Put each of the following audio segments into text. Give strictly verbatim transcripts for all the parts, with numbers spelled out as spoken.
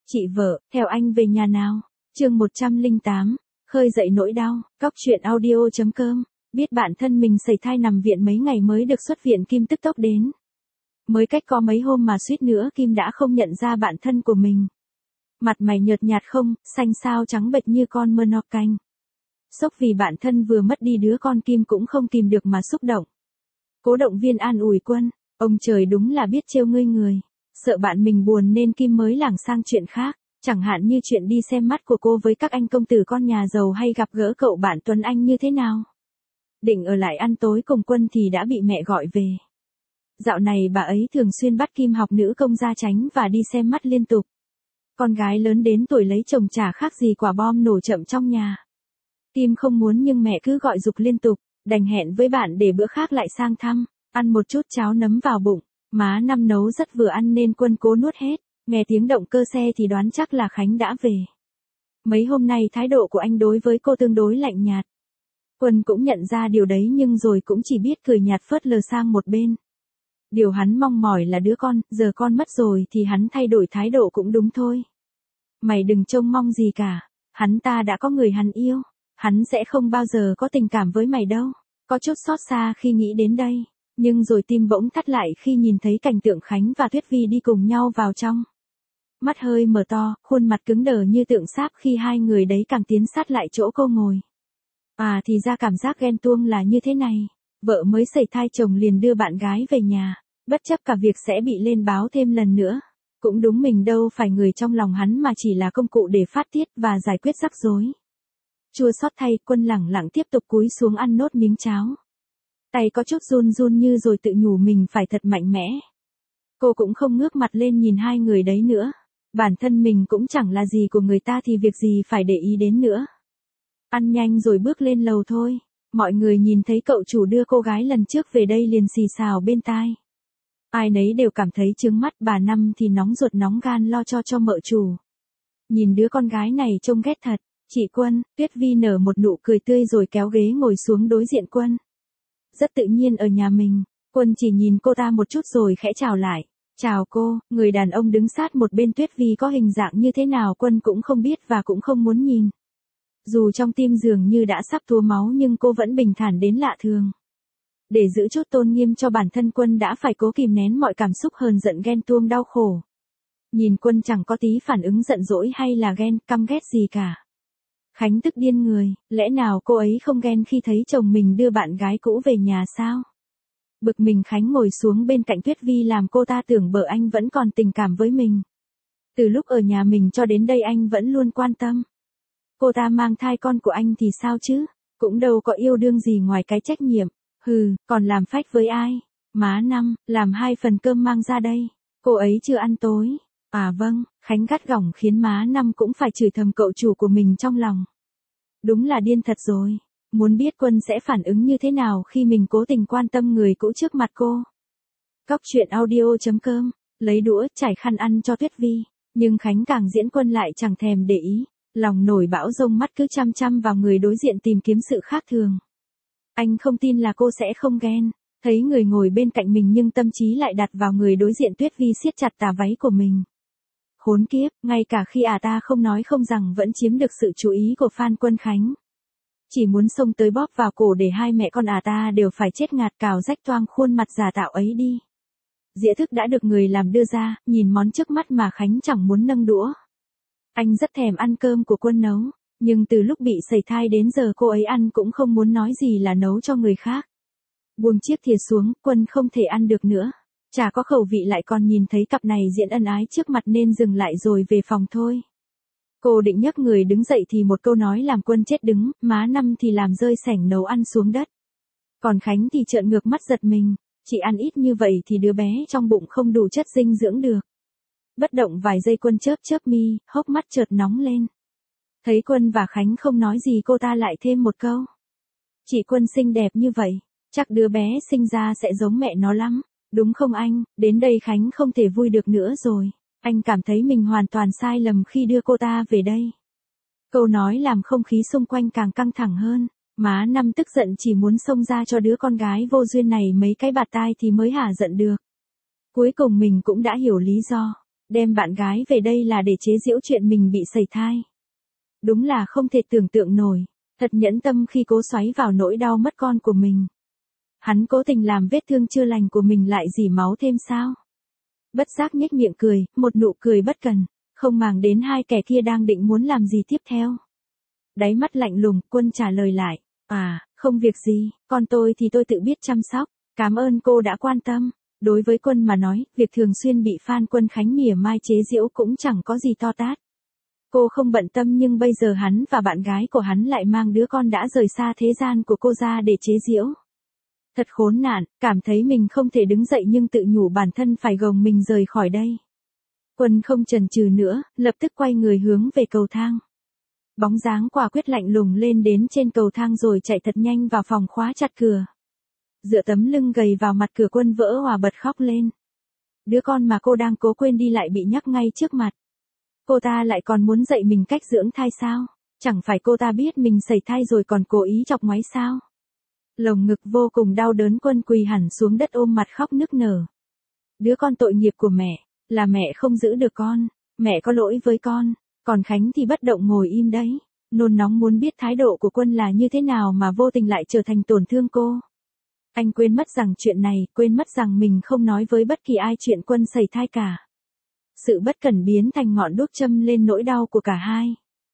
Chị vợ, theo anh về nhà nào. Chương một trăm lẻ tám, khơi dậy nỗi đau. Cóc truyện audio chấm com. Biết bạn thân mình sẩy thai nằm viện mấy ngày mới được xuất viện, Kim tức tốc đến. Mới cách có mấy hôm mà suýt nữa Kim đã không nhận ra bạn thân của mình. Mặt mày nhợt nhạt không, xanh xao trắng bệch như con mơ no canh. Sốc vì bạn thân vừa mất đi đứa con, Kim cũng không kìm được mà xúc động. Cố động viên an ủi Quân, ông trời đúng là biết trêu ngươi người. Sợ bạn mình buồn nên Kim mới lảng sang chuyện khác, chẳng hạn như chuyện đi xem mắt của cô với các anh công tử con nhà giàu hay gặp gỡ cậu bạn Tuấn Anh như thế nào. Định ở lại ăn tối cùng Quân thì đã bị mẹ gọi về. Dạo này bà ấy thường xuyên bắt Kim học nữ công gia chánh và đi xem mắt liên tục. Con gái lớn đến tuổi lấy chồng chả khác gì quả bom nổ chậm trong nhà. Kim không muốn nhưng mẹ cứ gọi giục liên tục, đành hẹn với bạn để bữa khác lại sang thăm, ăn một chút cháo nấm vào bụng. Má Năm nấu rất vừa ăn nên Quân cố nuốt hết, nghe tiếng động cơ xe thì đoán chắc là Khánh đã về. Mấy hôm nay thái độ của anh đối với cô tương đối lạnh nhạt. Quân cũng nhận ra điều đấy nhưng rồi cũng chỉ biết cười nhạt phớt lờ sang một bên. Điều hắn mong mỏi là đứa con, giờ con mất rồi thì hắn thay đổi thái độ cũng đúng thôi. Mày đừng trông mong gì cả, hắn ta đã có người hắn yêu, hắn sẽ không bao giờ có tình cảm với mày đâu. Có chút xót xa khi nghĩ đến đây. Nhưng rồi tim bỗng thắt lại khi nhìn thấy cảnh tượng Khánh và Tuyết Vi đi cùng nhau vào trong. Mắt hơi mở to, khuôn mặt cứng đờ như tượng sáp khi hai người đấy càng tiến sát lại chỗ cô ngồi. À thì ra cảm giác ghen tuông là như thế này. Vợ mới sẩy thai chồng liền đưa bạn gái về nhà, bất chấp cả việc sẽ bị lên báo thêm lần nữa. Cũng đúng, mình đâu phải người trong lòng hắn mà chỉ là công cụ để phát tiết và giải quyết rắc rối. Chua xót thay, Quân lẳng lặng tiếp tục cúi xuống ăn nốt miếng cháo. Tay có chút run run như rồi tự nhủ mình phải thật mạnh mẽ. Cô cũng không ngước mặt lên nhìn hai người đấy nữa. Bản thân mình cũng chẳng là gì của người ta thì việc gì phải để ý đến nữa. Ăn nhanh rồi bước lên lầu thôi. Mọi người nhìn thấy cậu chủ đưa cô gái lần trước về đây liền xì xào bên tai. Ai nấy đều cảm thấy chướng mắt, bà Năm thì nóng ruột nóng gan lo cho cho mợ chủ. Nhìn đứa con gái này trông ghét thật. Chị Quân, Tuyết Vi nở một nụ cười tươi rồi kéo ghế ngồi xuống đối diện Quân. Rất tự nhiên ở nhà mình, Quân chỉ nhìn cô ta một chút rồi khẽ chào lại. Chào cô. Người đàn ông đứng sát một bên Tuyết Vi có hình dạng như thế nào Quân cũng không biết và cũng không muốn nhìn. Dù trong tim dường như đã sắp túa máu nhưng cô vẫn bình thản đến lạ thường. Để giữ chút tôn nghiêm cho bản thân, Quân đã phải cố kìm nén mọi cảm xúc hờn giận, ghen tuông, đau khổ. Nhìn Quân chẳng có tí phản ứng giận dỗi hay là ghen, căm ghét gì cả. Khánh tức điên người, lẽ nào cô ấy không ghen khi thấy chồng mình đưa bạn gái cũ về nhà sao? Bực mình, Khánh ngồi xuống bên cạnh Tuyết Vi làm cô ta tưởng bờ anh vẫn còn tình cảm với mình. Từ lúc ở nhà mình cho đến đây anh vẫn luôn quan tâm. Cô ta mang thai con của anh thì sao chứ? Cũng đâu có yêu đương gì ngoài cái trách nhiệm. Hừ, còn làm phách với ai? Má Năm, làm hai phần cơm mang ra đây. Cô ấy chưa ăn tối. À vâng, Khánh gắt gỏng khiến má Năm cũng phải chửi thầm cậu chủ của mình trong lòng. Đúng là điên thật rồi. Muốn biết Quân sẽ phản ứng như thế nào khi mình cố tình quan tâm người cũ trước mặt cô. Cóc truyện audio chấm com, lấy đũa trải khăn ăn cho Tuyết Vi, nhưng Khánh càng diễn Quân lại chẳng thèm để ý, lòng nổi bão rông, mắt cứ chăm chăm vào người đối diện tìm kiếm sự khác thường. Anh không tin là cô sẽ không ghen, thấy người ngồi bên cạnh mình nhưng tâm trí lại đặt vào người đối diện. Tuyết Vi siết chặt tà váy của mình. Khốn kiếp, ngay cả khi à ta không nói không rằng vẫn chiếm được sự chú ý của fan Quân Khánh. Chỉ muốn xông tới bóp vào cổ để hai mẹ con à ta đều phải chết ngạt, cào rách toang khuôn mặt giả tạo ấy đi. Dĩa thức đã được người làm đưa ra, nhìn món trước mắt mà Khánh chẳng muốn nâng đũa. Anh rất thèm ăn cơm của Quân nấu, nhưng từ lúc bị sẩy thai đến giờ cô ấy ăn cũng không muốn nói gì là nấu cho người khác. Buông chiếc thìa xuống, Quân không thể ăn được nữa. Chả có khẩu vị, lại còn nhìn thấy cặp này diễn ân ái trước mặt nên dừng lại rồi về phòng thôi. Cô định nhấc người đứng dậy thì một câu nói làm Quân chết đứng, má Năm thì làm rơi sảnh nấu ăn xuống đất. Còn Khánh thì trợn ngược mắt giật mình, chỉ ăn ít như vậy thì đứa bé trong bụng không đủ chất dinh dưỡng được. Bất động vài giây Quân chớp chớp mi, hốc mắt chợt nóng lên. Thấy Quân và Khánh không nói gì cô ta lại thêm một câu. Chị Quân xinh đẹp như vậy, chắc đứa bé sinh ra sẽ giống mẹ nó lắm. Đúng không anh? Đến đây Khánh không thể vui được nữa rồi. Anh cảm thấy mình hoàn toàn sai lầm khi đưa cô ta về đây. Câu nói làm không khí xung quanh càng căng thẳng hơn. Má Năm tức giận chỉ muốn xông ra cho đứa con gái vô duyên này mấy cái bạt tai thì mới hả giận được. Cuối cùng mình cũng đã hiểu lý do. Đem bạn gái về đây là để chế giễu chuyện mình bị sẩy thai. Đúng là không thể tưởng tượng nổi, thật nhẫn tâm khi cố xoáy vào nỗi đau mất con của mình. Hắn cố tình làm vết thương chưa lành của mình lại dỉ máu thêm sao? Bất giác nhếch miệng cười, một nụ cười bất cần, không màng đến hai kẻ kia đang định muốn làm gì tiếp theo. Đáy mắt lạnh lùng, Quân trả lời lại, à, không việc gì, con tôi thì tôi tự biết chăm sóc, cảm ơn cô đã quan tâm. Đối với Quân mà nói, việc thường xuyên bị Phan Quân Khánh mỉa mai chế giễu cũng chẳng có gì to tát. Cô không bận tâm nhưng bây giờ hắn và bạn gái của hắn lại mang đứa con đã rời xa thế gian của cô ra để chế giễu. Thật khốn nạn, cảm thấy mình không thể đứng dậy nhưng tự nhủ bản thân phải gồng mình rời khỏi đây. Quân không chần chừ nữa, lập tức quay người hướng về cầu thang. Bóng dáng quả quyết lạnh lùng lên đến trên cầu thang rồi chạy thật nhanh vào phòng khóa chặt cửa. Dựa tấm lưng gầy vào mặt cửa, Quân vỡ òa bật khóc lên. Đứa con mà cô đang cố quên đi lại bị nhắc ngay trước mặt. Cô ta lại còn muốn dạy mình cách dưỡng thai sao? Chẳng phải cô ta biết mình sẩy thai rồi còn cố ý chọc ngoáy sao? Lồng ngực vô cùng đau đớn, Quân quỳ hẳn xuống đất ôm mặt khóc nức nở. Đứa con tội nghiệp của mẹ, là mẹ không giữ được con, mẹ có lỗi với con, còn Khánh thì bất động ngồi im đấy, nôn nóng muốn biết thái độ của Quân là như thế nào mà vô tình lại trở thành tổn thương cô. Anh quên mất rằng chuyện này, quên mất rằng mình không nói với bất kỳ ai chuyện Quân sẩy thai cả. Sự bất cẩn biến thành ngọn đuốc châm lên nỗi đau của cả hai.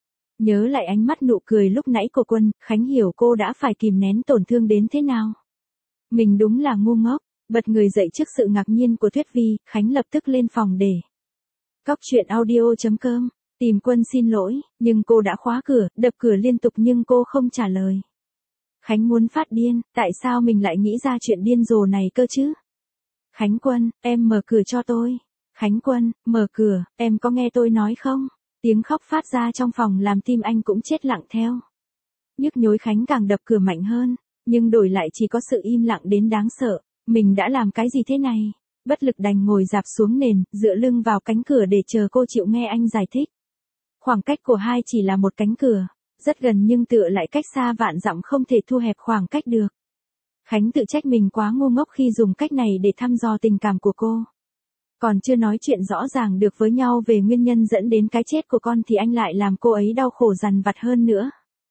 Nhớ lại ánh mắt nụ cười lúc nãy của Quân, Khánh hiểu cô đã phải kìm nén tổn thương đến thế nào. Mình đúng là ngu ngốc, bật người dậy trước sự ngạc nhiên của Tuyết Vi, Khánh lập tức lên phòng để. Cóc truyện audio chấm com, tìm Quân xin lỗi, nhưng cô đã khóa cửa, đập cửa liên tục nhưng cô không trả lời. Khánh muốn phát điên, tại sao mình lại nghĩ ra chuyện điên rồ này cơ chứ? Khánh Quân, em mở cửa cho tôi. Khánh Quân, mở cửa, em có nghe tôi nói không? Tiếng khóc phát ra trong phòng làm tim anh cũng chết lặng theo. Nhức nhối Khánh càng đập cửa mạnh hơn, nhưng đổi lại chỉ có sự im lặng đến đáng sợ. Mình đã làm cái gì thế này? Bất lực đành ngồi dạp xuống nền, dựa lưng vào cánh cửa để chờ cô chịu nghe anh giải thích. Khoảng cách của hai chỉ là một cánh cửa, rất gần nhưng tựa lại cách xa vạn dặm, không thể thu hẹp khoảng cách được. Khánh tự trách mình quá ngu ngốc khi dùng cách này để thăm dò tình cảm của cô. Còn chưa nói chuyện rõ ràng được với nhau về nguyên nhân dẫn đến cái chết của con thì anh lại làm cô ấy đau khổ dằn vặt hơn nữa.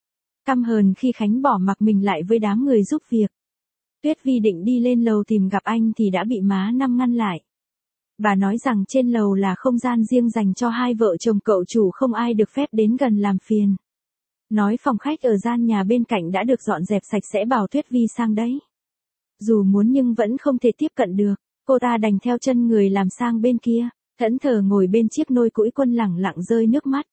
Căm hờn khi Khánh bỏ mặc mình lại với đám người giúp việc. Tuyết Vi định đi lên lầu tìm gặp anh thì đã bị má Năm ngăn lại. Bà nói rằng trên lầu là không gian riêng dành cho hai vợ chồng cậu chủ, không ai được phép đến gần làm phiền. Nói phòng khách ở gian nhà bên cạnh đã được dọn dẹp sạch sẽ, bảo Tuyết Vi sang đấy. Dù muốn nhưng vẫn không thể tiếp cận được, cô ta đành theo chân người làm sang bên kia, thẫn thờ ngồi bên chiếc nôi củi. Quân lẳng lặng rơi nước mắt.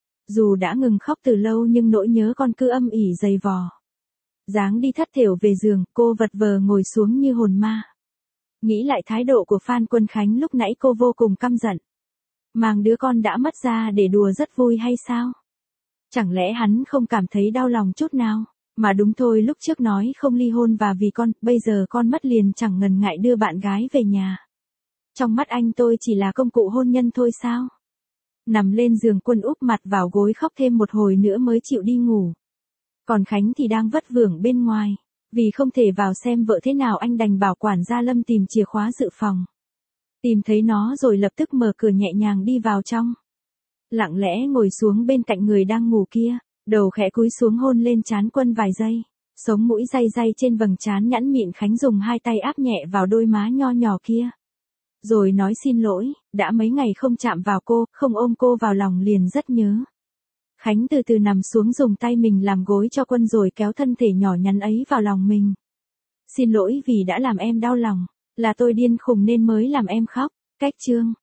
Dù đã ngừng khóc từ lâu nhưng nỗi nhớ con cứ âm ỉ dày vò. Dáng đi thất thểu về giường, cô vật vờ ngồi xuống như hồn ma. Nghĩ lại thái độ của Phan Quân Khánh lúc nãy, cô vô cùng căm giận. Mang đứa con đã mất ra để đùa rất vui hay sao? Chẳng lẽ hắn không cảm thấy đau lòng chút nào? Mà đúng thôi, lúc trước nói không ly hôn và vì con, bây giờ con mất liền chẳng ngần ngại đưa bạn gái về nhà. Trong mắt anh tôi chỉ là công cụ hôn nhân thôi sao? Nằm lên giường, Quân úp mặt vào gối khóc thêm một hồi nữa mới chịu đi ngủ. Còn Khánh thì đang vất vưởng bên ngoài. Vì không thể vào xem vợ thế nào, anh đành bảo quản gia Lâm tìm chìa khóa dự phòng. Tìm thấy nó rồi lập tức mở cửa nhẹ nhàng đi vào trong. Lặng lẽ ngồi xuống bên cạnh người đang ngủ kia, đầu khẽ cúi xuống hôn lên trán Quân vài giây. Sống mũi day day trên vầng trán nhẵn mịn, Khánh dùng hai tay áp nhẹ vào đôi má nho nhỏ kia. Rồi nói xin lỗi, đã mấy ngày không chạm vào cô, không ôm cô vào lòng liền rất nhớ. Khánh từ từ nằm xuống, dùng tay mình làm gối cho Quân rồi kéo thân thể nhỏ nhắn ấy vào lòng mình. Xin lỗi vì đã làm em đau lòng, là tôi điên khùng nên mới làm em khóc. Cách chương